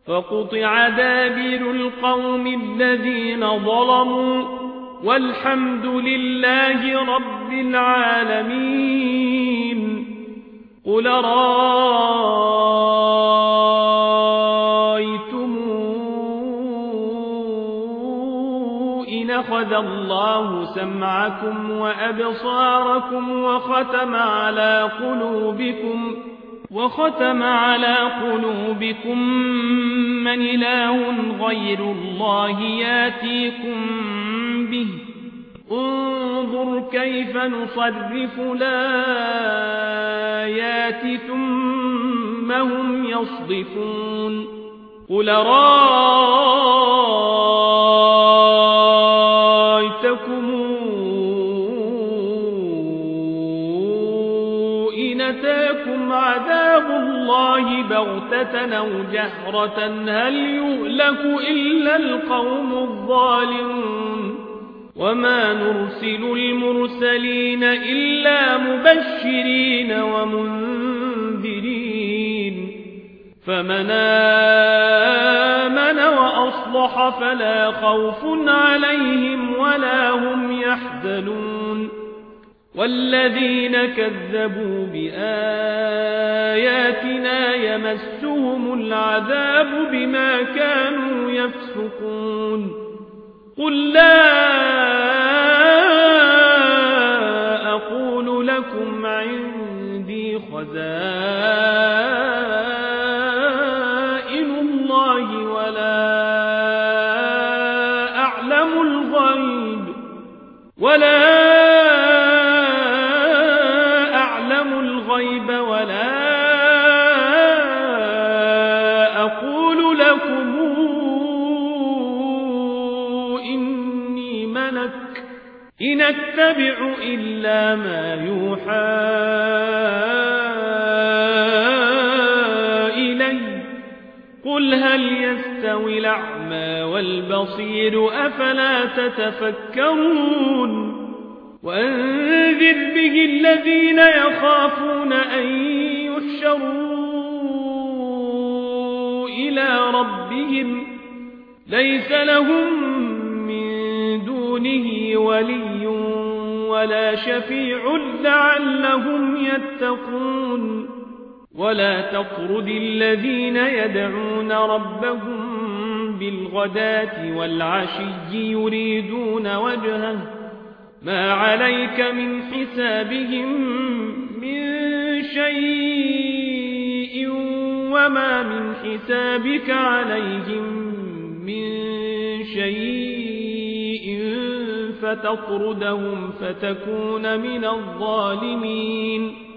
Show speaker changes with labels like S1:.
S1: فقطع دابر القوم الذين ظلموا والحمد لله رب العالمين. قل رأيتم إن أخذ الله سمعكم وأبصاركم وختم على قلوبكم من إله غير الله ياتيكم به. انظر كيف نصرف الآيات ثم هم يصدفون. قل رأيتكم إن أتاكم عذاب الله بغتة أو جهرة هل يهلك إلا القوم الظالمون. وما نرسل المرسلين إلا مبشرين ومنذرين. فمن آمن وأصلح فلا خوف عليهم ولا هم يحزنون. والذين كذبوا بآياتنا يمسهم العذاب بما كانوا يفسقون. قل لا أقول لكم عندي خزائن الله ولا أعلم الغيب ولا أقول لكم إني ملك إن أتبع إلا ما يوحى إلي. قل هل يستوي الأعمى والبصير أفلا تتفكرون. وأنذر به الذين يخافون أن يحشروا إلى ربهم ليس لهم من دونه ولي ولا شفيع لعلهم يتقون. ولا تطرد الذين يدعون ربهم بالغداة والعشي يريدون وجهه ما عليك من حسابهم من شيء وما من حسابك عليهم من شيء فتطردهم فتكون من الظالمين.